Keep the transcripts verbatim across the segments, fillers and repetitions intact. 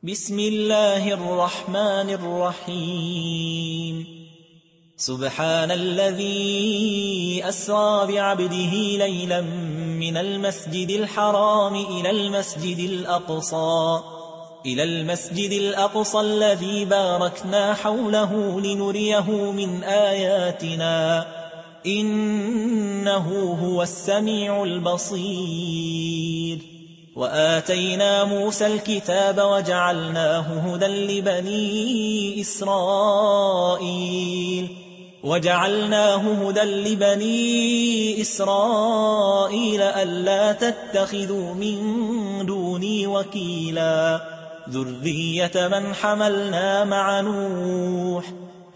بسم الله الرحمن الرحيم سبحان الذي أسرى بعبده ليلا من المسجد الحرام إلى المسجد الأقصى إلى المسجد الأقصى الذي باركنا حوله لنريه من آياتنا إنه هو السميع البصير. وآتينا موسى الكتاب وجعلناه هدى لبني إسرائيل وجعلناه هدى لبني إسرائيل ألا تتخذوا من دوني وكيلا ذرية من حملنا مع نوح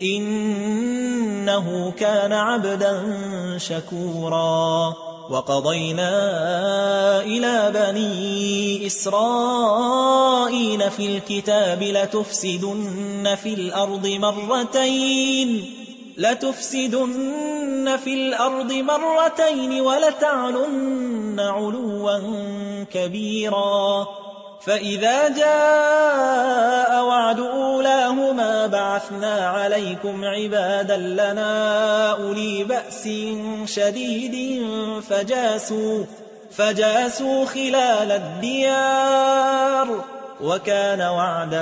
إنه كان عبدا شكورا. وقضينا إلى بني إسرائيل في الكتاب لتفسدن في الأرض مرتين لتفسدن في الأرض مرتين ولتعلن علوا كبيرا. فإذا جاء وعد أولاهما بعثنا عليكم عبادا لنا أولي بأس شديد فجاسوا, فجاسوا خلال الديار وكان وعدا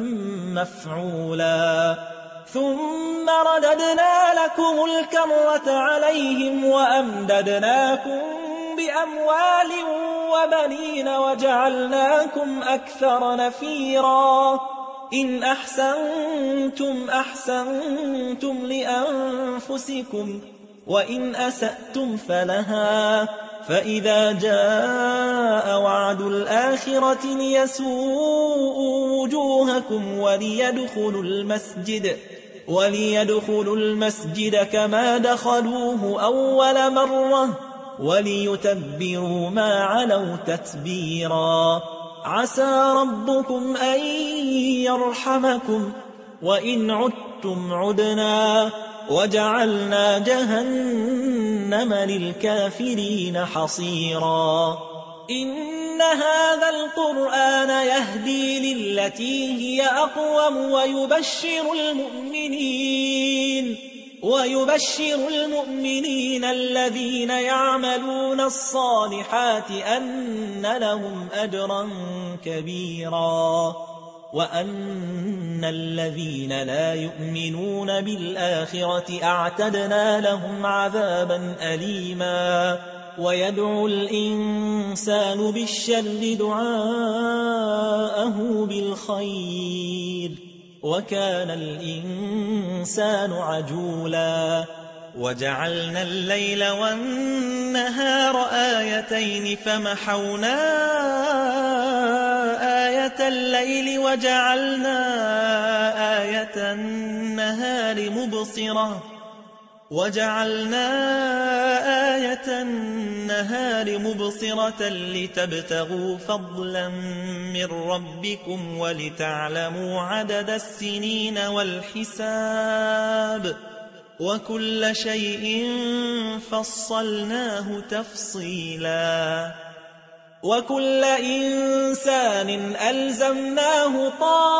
مفعولا. ثم رددنا لكم الكرة عليهم وأمددناكم بأموال وبنين وجعلناكم أكثر نفيرا. إن أحسنتم أحسنتم لأنفسكم وإن أسأتم فلها. فإذا جاء وعد الآخرة ليسوءوا وجوهكم وليدخلوا المسجد وليدخلوا المسجد كما دخلوه أول مرة وليتبروا ما علوا تتبيرا. عسى ربكم أن يرحمكم وإن عدتم عدنا وجعلنا جهنم للكافرين حصيرا. إن هذا القرآن يهدي للتي هي أقوم ويبشر المؤمنين ويبشر المؤمنين الذين يعملون الصالحات أن لهم أجرا كبيرا وأن الذين لا يؤمنون بالآخرة أعتدنا لهم عذابا أليما. ويدعو الإنسان بالشر دعاءه بالخير وكان الإنسان عجولا. وجعلنا الليل والنهار آيتين فمحونا آية الليل وجعلنا آية النهار مبصرة وجعلنا آية النهار مبصرة لتبتغوا فضلا من ربكم ولتعلموا عدد السنين والحساب وكل شيء فصلناه تفصيلا. وكل إنسان ألزمناه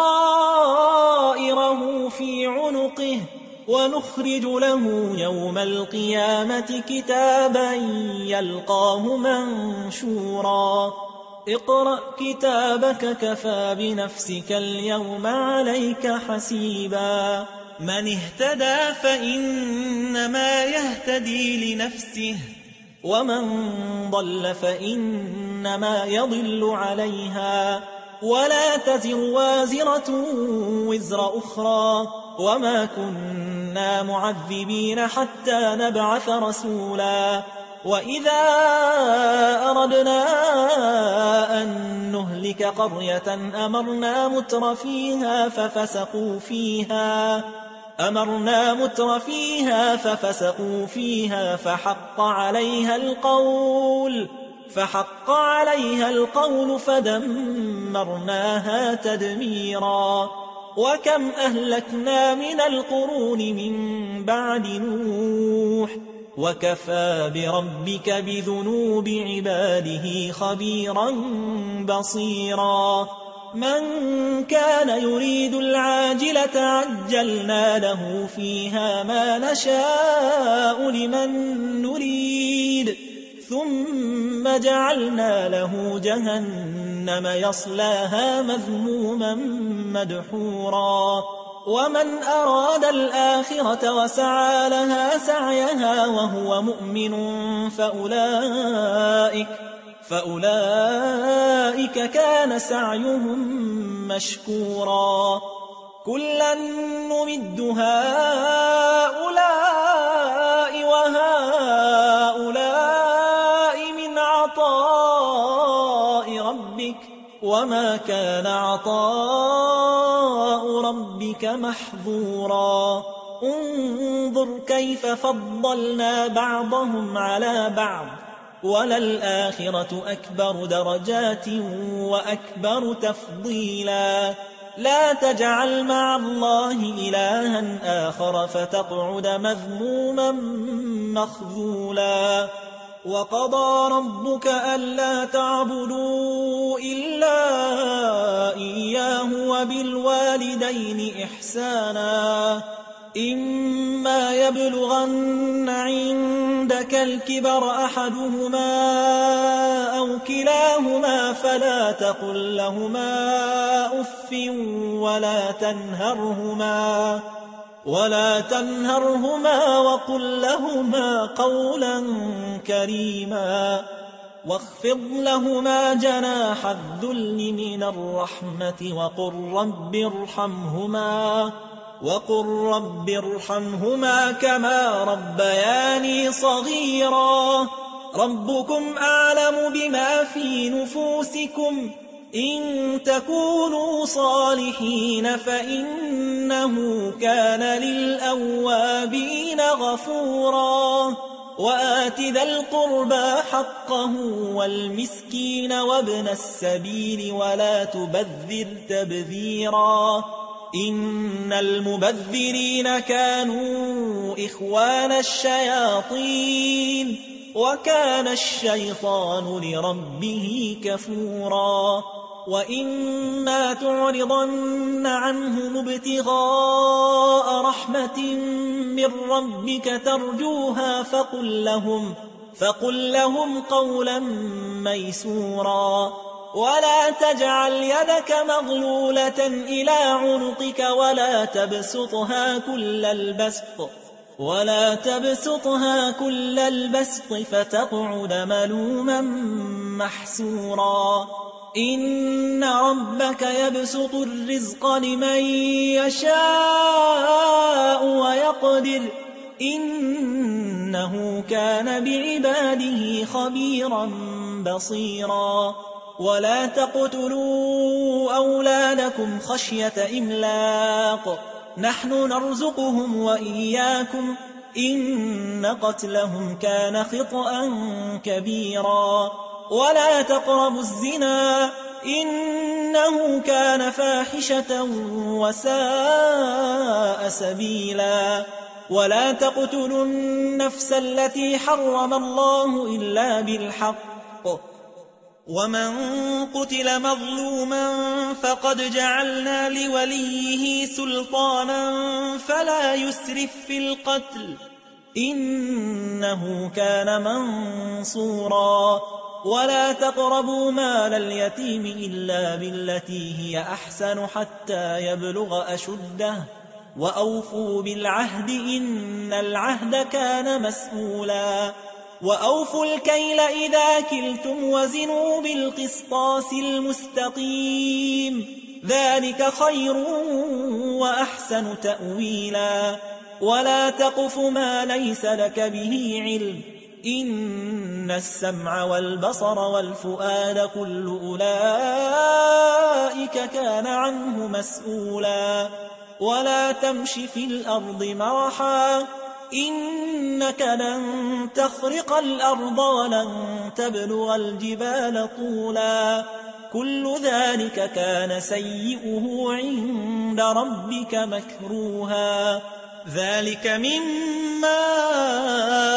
طائره في عنقه ونخرج له يوم القيامة كتابا يلقاه منشورا. اقرأ كتابك كفى بنفسك اليوم عليك حسيبا. من اهتدى فإنما يهتدي لنفسه ومن ضل فإنما يضل عليها ولا تزر وازرة وزر أخرى وما كنا معذبين حتى نبعث رسولا. وإذا أردنا أن نهلك قرية أمرنا متر فيها ففسقوا فيها أمرنا متر فيها ففسقوا فيها فحق عليها القول فحق عليها القول فدمرناها تدميرا. وكم أهلكنا من القرون من بعد نوح وكفى بربك بذنوب عباده خبيرا بصيرا. من كان يريد العاجلة عجلنا له فيها ما نشاء لمن نريد ثم جعلنا له جهنم يصلاها مذموما مدحورا ومن أراد الآخرة وسعى لها سعيها وهو مؤمن فأولئك فأولئك كان سعيهم مشكورا كلا نمد هؤلاء وهؤلاء من عطاء ربك وما كان عطاء ربك محظورا انظر كيف فضلنا بعضهم على بعض وللآخرة أكبر درجات وأكبر تفضيلا لا تجعل مع الله إلها آخر فتقعد مذموما مخذولا وقضى ربك ألا تعبدوا إلا إياه وبالوالدين إحسانا إما يبلغن عندك الكبر أحدهما أو كلاهما فلا تقل لهما أف ولا تنهرهما ولا تنهرهما وقل لهما قولا كريما واخفض لهما جناح الذل من الرحمة وقل رب ارحمهما وقل رب ارحمهما كما ربياني صغيرا ربكم أعلم بما في نفوسكم إن تكونوا صالحين فإنه كان للأوابين غفورا وآت ذا القربى حقه والمسكين وابن السبيل ولا تبذر تبذيرا إن المبذرين كانوا إخوان الشياطين وكان الشيطان لربه كفورا وإما تعرضن عنهم ابتغاء رحمة من ربك ترجوها فقل لهم, فقل لهم قولا ميسورا ولا تجعل يدك مغلولة إلى عنقك ولا تبسطها كل البسط ولا تبسطها كل البسط فتقعد ملوما محسورا إن ربك يبسط الرزق لمن يشاء ويقدر إنه كان بعباده خبيرا بصيرا ولا تقتلوا أولادكم خشية إملاق نحن نرزقهم وإياكم إن قتلهم كان خطأ كبيرا ولا تقربوا الزنا إنه كان فاحشة وساء سبيلا ولا تقتلوا النفس التي حرم الله إلا بالحق ومن قتل مظلوما فقد جعلنا لوليه سلطانا فلا يسرف في القتل إنه كان منصورا ولا تقربوا مال اليتيم إلا بالتي هي أحسن حتى يبلغ أشده وأوفوا بالعهد إن العهد كان مسؤولا وأوفوا الكيل إذا كلتم وزنوا بالقسطاس المستقيم ذلك خير وأحسن تأويلا ولا تقف ما ليس لك به علم إن السمع والبصر والفؤاد كل أولئك كان عنه مسؤولا ولا تمش في الأرض مرحا إنك لن تخرق الأرض ولن تبلغ الجبال طولا كل ذلك كان سيئه عند ربك مكروها ذلك مما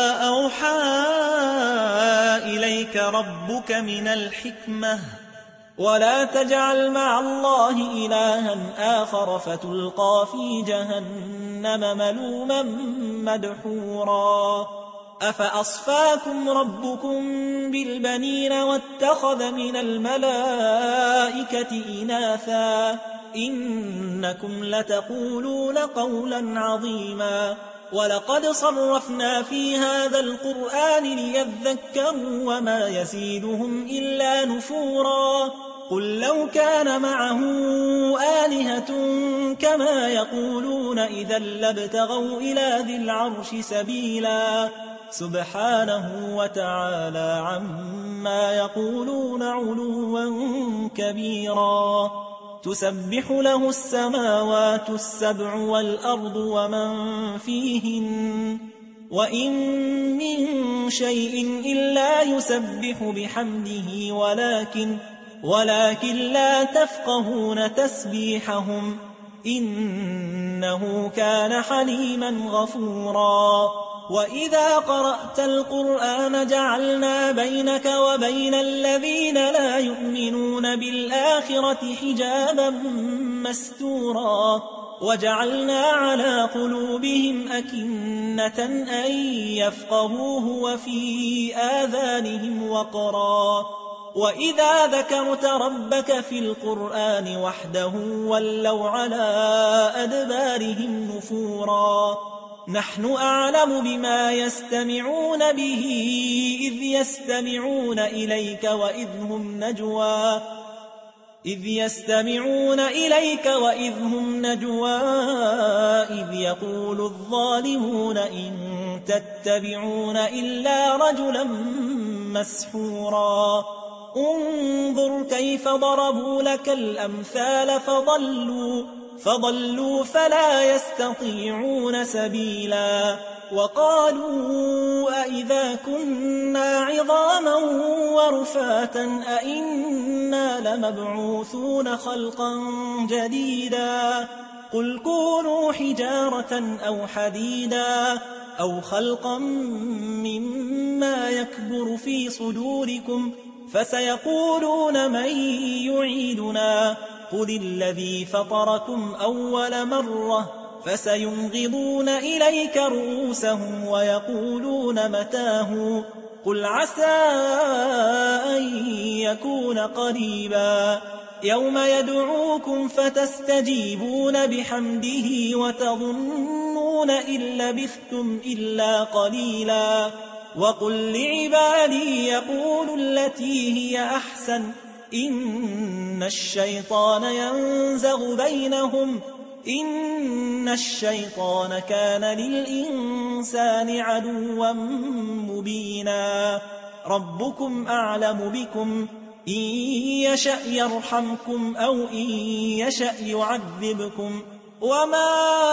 أوحى إليك ربك من الحكمة ولا تجعل مع الله إلها آخر فتلقى في جهنم ملوما مدحورا أفأصفاكم ربكم بالبنين واتخذ من الملائكة إناثا إنكم لتقولون قولا عظيما ولقد صرفنا في هذا القرآن ليذكروا وما يزيدهم إلا نفورا قل لو كان معه آلهة كما يقولون إذا لابتغوا إلى ذي العرش سبيلا سبحانه وتعالى عما يقولون علوا كبيرا تسبح له السماوات السبع والأرض ومن فيهن وإن من شيء إلا يسبح بحمده ولكن ولكن لا تفقهون تسبيحهم إنه كان حليما غفورا وإذا قرأت القرآن جعلنا بينك وبين الذين لا يؤمنون بالآخرة حجابا مستورا وجعلنا على قلوبهم أكنة أن يفقهوه وفي آذانهم وقرا وإذا ذكرت ربك في القرآن وحده ولوا على أدبارهم نفورا نحن أعلم بما يستمعون به إذ يستمعون إليك وإذ هم نجوى إذ يستمعون إليك وإذ هم نجوى إذ يقول الظالمون إن تتبعون إلا رجلا مسحورا انظر كيف ضربوا لك الأمثال فضلوا فضلوا فلا يستطيعون سبيلا وقالوا أئذا كنا عظاما ورفاتا أئنا لمبعوثون خلقا جديدا قل كونوا حجارة أو حديدا أو خلقا مما يكبر في صدوركم فسيقولون من يعيدنا قل الذي فطركم أول مرة فسينغضون إليك رؤوسهم ويقولون متاه قل عسى أن يكون قريبا يوم يدعوكم فتستجيبون بحمده وتظنون إن لبثتم إلا قليلا وقل لعبادي يقولوا التي هي أحسن إن الشيطان ينزغ بينهم إن الشيطان كان للإنسان عدوا مبينا ربكم أعلم بكم إن يشأ يرحمكم أو إن يشأ يعذبكم وما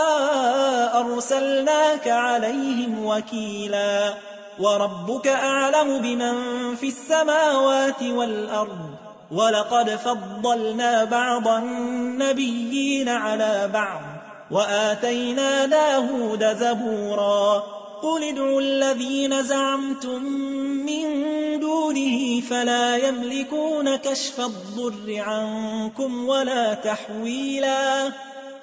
أرسلناك عليهم وكيلا وربك أعلم بمن في السماوات والأرض ولقد فضلنا بعض النبيين على بعض وآتينا داود زبورا قل ادعوا الذين زعمتم من دونه فلا يملكون كشف الضر عنكم ولا تحويلا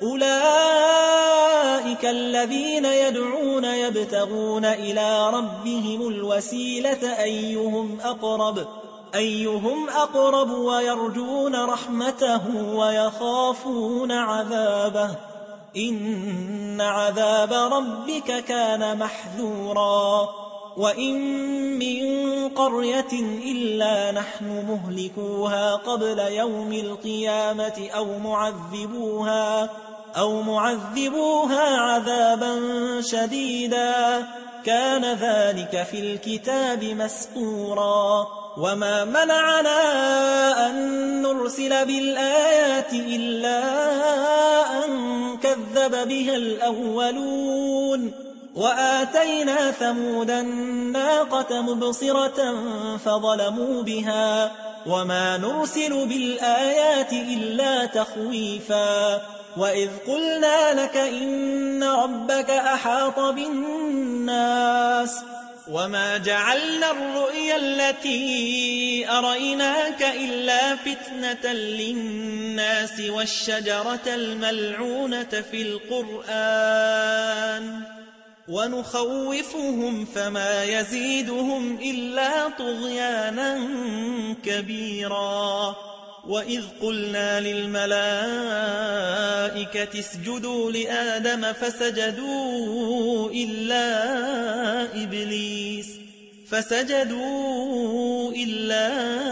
أولئك الذين يدعون يبتغون إلى ربهم الوسيلة أيهم أقرب أيهم أقرب ويرجون رحمته ويخافون عذابه إن عذاب ربك كان محذورا وإن من قرية إلا نحن مهلكوها قبل يوم القيامة أو معذبوها أو معذبوها عذابا شديدا كان ذلك في الكتاب مسطورا وما منعنا أن نرسل بالآيات إلا أن كذب بها الأولون وآتينا ثمود الناقة مبصرة فظلموا بها وما نرسل بالآيات إلا تخويفا وإذ قلنا لك إن ربك أحاط بالناس وما جعلنا الرؤيا التي أريناك إلا فتنة للناس والشجرة الملعونة في القرآن ونخوفهم فما يزيدهم إلا طغيانا كبيرا. وإذ قلنا للملائكة اسجدوا لآدم فسجدوا إلا إبليس فسجدوا إلا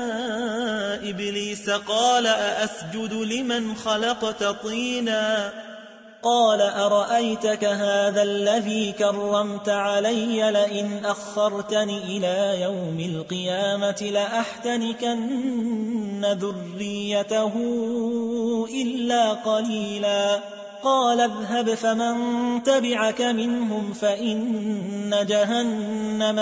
إبليس قال أأسجد لمن خلقت طينا قال أرأيتك هذا الذي كرمت علي لئن أخرتني إلى يوم القيامة لأحتنكن ذريته إلا قليلا. قال اذهب فمن تبعك منهم فإن جهنم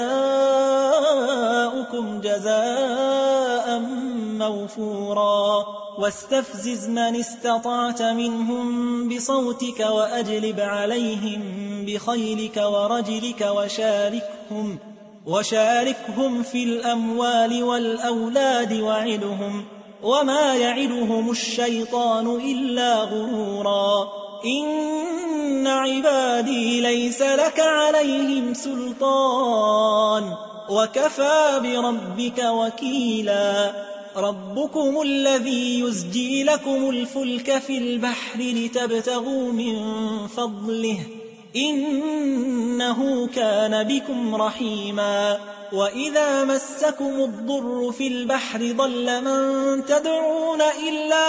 جزاؤكم جزاء موفورا. واستفزز من استطعت منهم بصوتك وأجلب عليهم بخيلك ورجلك وشاركهم, وشاركهم في الأموال والأولاد وعدهم وما يعدهم الشيطان إلا غرورا. إن عبادي ليس لك عليهم سلطان وكفى بربك وكيلا. ربكم الذي يزجي لكم الفلك في البحر لتبتغوا من فضله إنه كان بكم رحيما. وإذا مسكم الضر في البحر ضل من تدعون إلا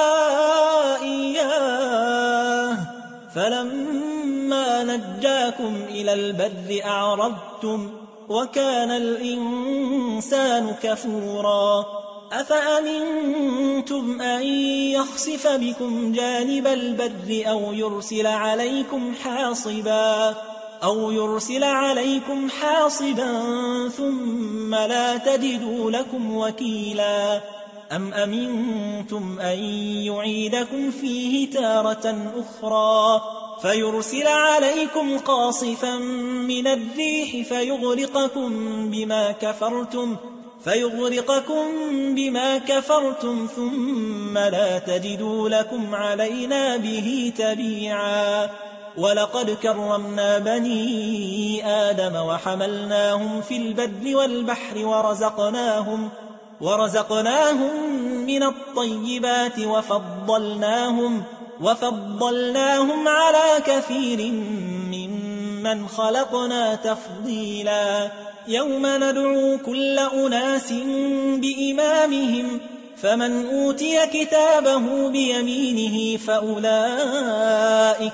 إياه فلما نجاكم إلى البر أعرضتم وكان الإنسان كفورا. أفأمنتم أن يخسف بكم جانب البر أو يرسل عليكم حاصبا أو يرسل عليكم حاصبا ثم لا تجدوا لكم وكيلا. أم أمنتم أن يعيدكم فيه تارة أخرى فيرسل عليكم قاصفا من الريح فيغرقكم بما كفرتم فيغرقكم بما كفرتم ثم لا تجدوا لكم علينا به تبيعا. ولقد كرمنا بني آدم وحملناهم في البر والبحر ورزقناهم, ورزقناهم من الطيبات وفضلناهم, وفضلناهم على كثير ممن خلقنا تفضيلا. يوم ندعو كل أناس بإمامهم فمن أوتي كتابه بيمينه فأولئك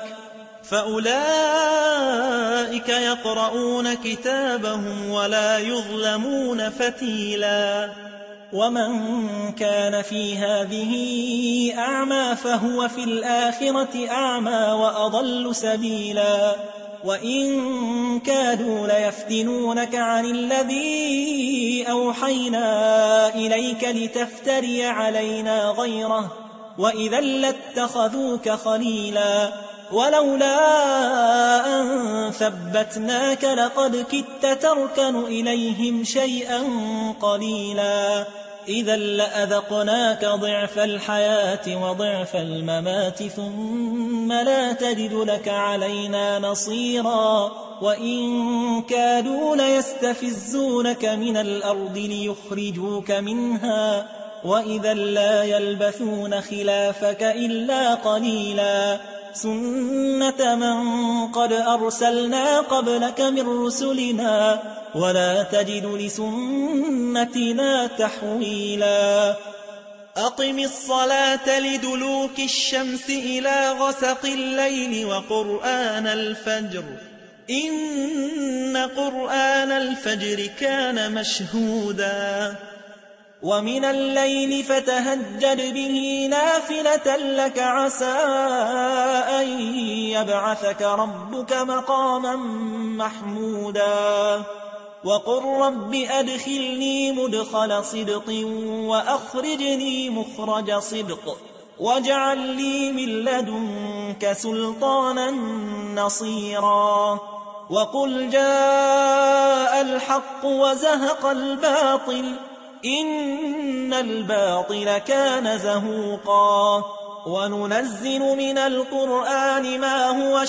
فأولئك يقرؤون كتابهم ولا يظلمون فتيلا. ومن كان في هذه أعمى فهو في الآخرة أعمى وأضل سبيلا. وإن كادوا ليفتنونك عن الذي أوحينا إليك لتفتري علينا غيره وإذا لاتخذوك خليلا. ولولا أن ثبتناك لقد كدت تركن إليهم شيئا قليلا. إذا لأذقناك ضعف الحياة وضعف الممات ثم لا تجد لك علينا نصيرا. وإن كادوا ليستفزونك من الأرض ليخرجوك منها وإذا لا يلبثون خلافك إلا قليلا. سنة من قد أرسلنا قبلك من رسلنا ولا تجد لسنتنا تحويلا. أقم الصلاة لدلوك الشمس إلى غسق الليل وقرآن الفجر إن قرآن الفجر كان مشهودا. ومن الليل فتهجد به نافلة لك عسى أن يبعثك ربك مقاما محمودا. وقل رب أدخلني مدخل صدق وأخرجني مخرج صدق واجعل لي من لدنك سلطانا نصيرا. وقل جاء الحق وزهق الباطل إن الباطل كان زهوقا وننزل من القرآن ما هو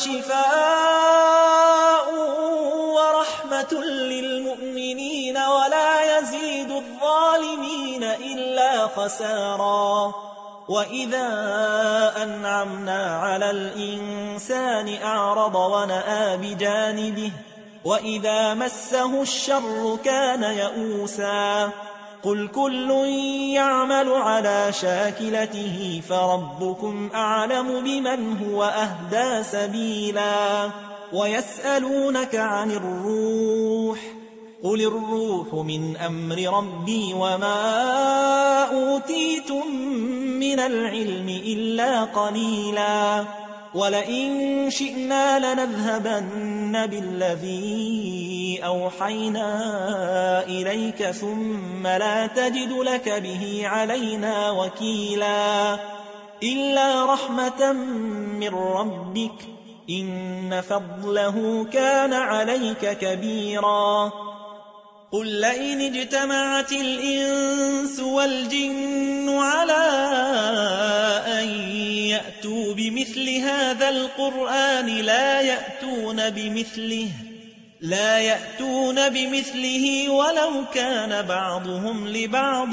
شفاء ورحمة للمؤمنين ولا يزيد الظالمين إلا خسارا وإذا أنعمنا على الإنسان أعرض ونأى بجانبه وإذا مسه الشر كان يئوسا قل كل يعمل على شاكلته فربكم أعلم بمن هو أهدى سبيلا ويسألونك عن الروح قل الروح من أمر ربي وما أوتيتم من العلم إلا قليلا ولئن شئنا لنذهبن بالذي أوحينا إليك ثم لا تجد لك به علينا وكيلا إلا رحمة من ربك إن فضله كان عليك كبيرا قل لئن اجتمعت الإنس والجن على أن يأتوا بمثل هذا القرآن لا يأتون بمثله لا يأتون بمثله ولو كان بعضهم لبعض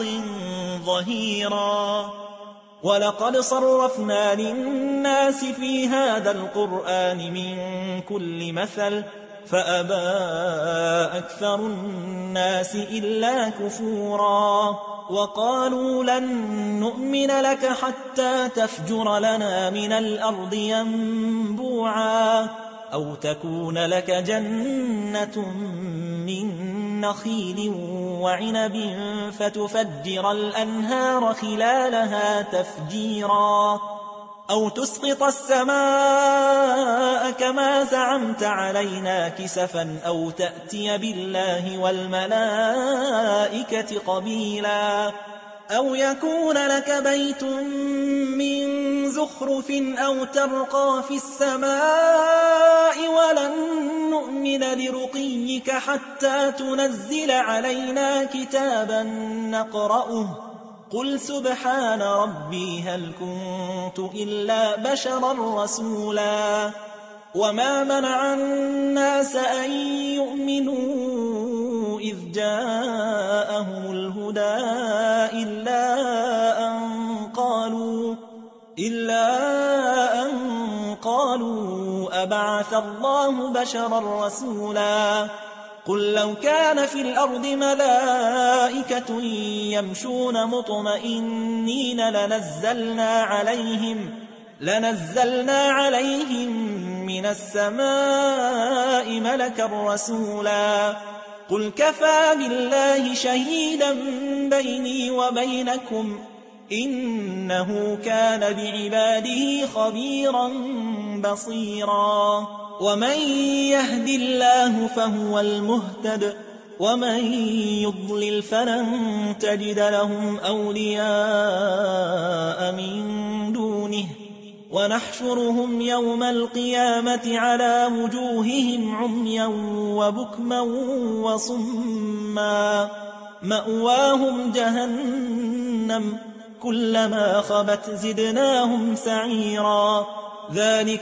ظهيرا ولقد صرفنا للناس في هذا القرآن من كل مثل فأبى أكثر الناس إلا كفورا وقالوا لن نؤمن لك حتى تفجر لنا من الأرض ينبوعا أو تكون لك جنة من نخيل وعنب فتفجر الأنهار خلالها تفجيرا أو تسقط السماء كما زعمت علينا كسفا أو تأتي بالله والملائكة قبيلا أو يكون لك بيت من زخرف أو ترقى في السماء ولن نؤمن لرقيك حتى تنزل علينا كتابا نقرأه قل سبحان ربي هل كنت إلا بشرا رسولا وما منع الناس أن يؤمنوا إذ جاءهم الهدى إلا أن قالوا إلا أن قالوا أبعث الله بشرا رسولا قل لو كان في الأرض ملائكة يمشون مطمئنين لنزلنا عليهم لنزلنا عليهم من السماء ملكا رسولا قل كفى بالله شهيدا بيني وبينكم إنه كان بعباده خبيرا بصيرا ومن يهد الله فهو المهتد ومن يضلل فلن تجد لهم أولياء من دونه ونحشرهم يوم القيامة على وجوههم عميا وبكما وصما مأواهم جهنم كلما خبت زدناهم سعيرا ذلك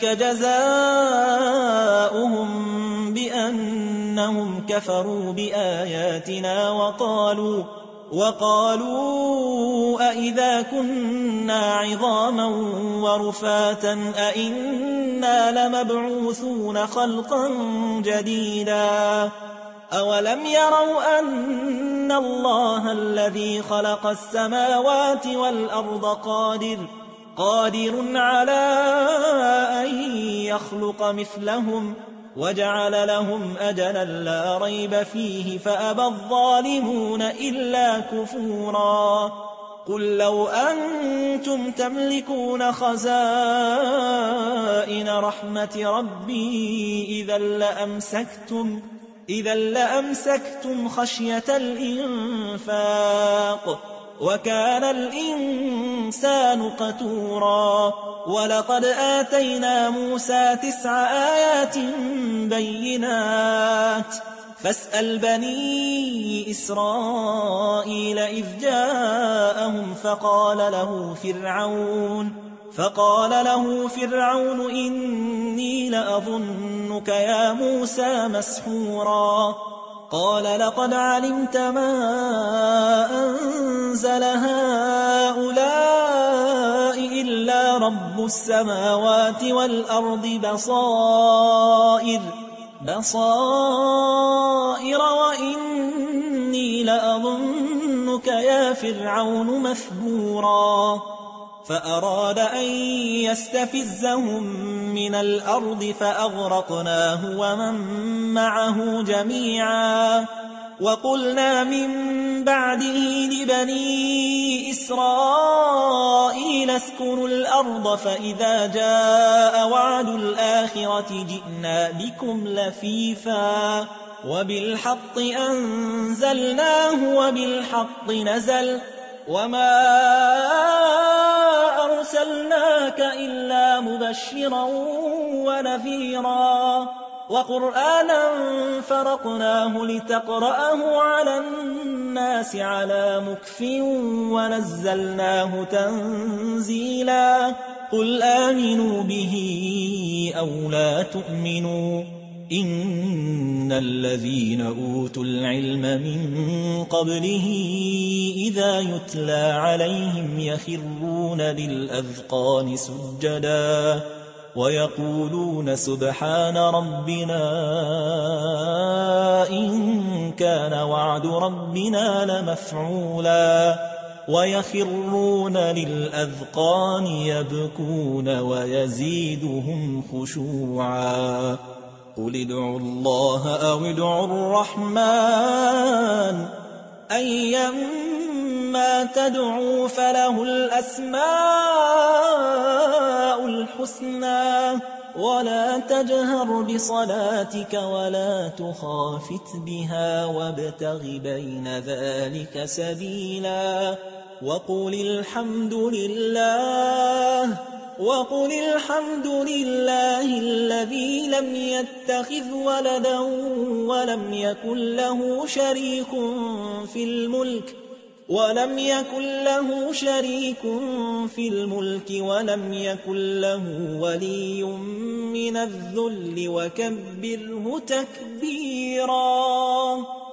جزاؤهم بأنهم كفروا بآياتنا وقالوا وقالوا أئذا كنا عظاما ورفاتا أئنا لمبعوثون خلقا جديدا أولم يروا أن الله الذي خلق السماوات والأرض قادر قادر على أن يخلق مثلهم وجعل لهم أجلا لا ريب فيه فأبى الظالمون إلا كفورا قل لو أنتم تملكون خزائن رحمة ربي إذا لأمسكتم إذا لأمسكتم خشية الإنفاق وكان الإنسان قتورا ولقد آتينا موسى تسع آيات بينات فاسأل بني إسرائيل إذ جاءهم فقال له فرعون فقال له فرعون إني لأظنك يا موسى مسحورا قال لقد علمت ما أنزل هؤلاء إلا رب السماوات والأرض بصائر بصائر وإني لأظنك يا فرعون مثبورا فأراد أن يستفزهم من الأرض فأغرقناه ومن معه جميعا وقلنا من بعده لبني إسرائيل اسكنوا الأرض فإذا جاء وعد الآخرة جئنا بكم لفيفا وبالحق أنزلناه وبالحق نزل وما أرسلناك إلا مبشرا ونذيرا وقرآنا فرقناه لتقرأه على الناس على مكث ونزلناه تنزيلا قل آمنوا به أو لا تؤمنوا إن الذين أوتوا العلم من قبله إذا يتلى عليهم يخرون للأذقان سجدا ويقولون سبحان ربنا إن كان وعد ربنا لمفعولا ويخرون للأذقان يبكون ويزيدهم خشوعا قل ادعوا الله أو ادعوا الرحمن أيما تدعوا فله الأسماء الحسنى ولا تجهر بصلاتك ولا تخافت بها وابتغ بين ذلك سبيلا وقل الحمد لله وقل الحمد لله الذي لم يتخذ ولدا ولم يكن له شريك في الملك ولم يكن له شريك في الملك ولم يكن له ولي من الذل وكبره تكبيرا.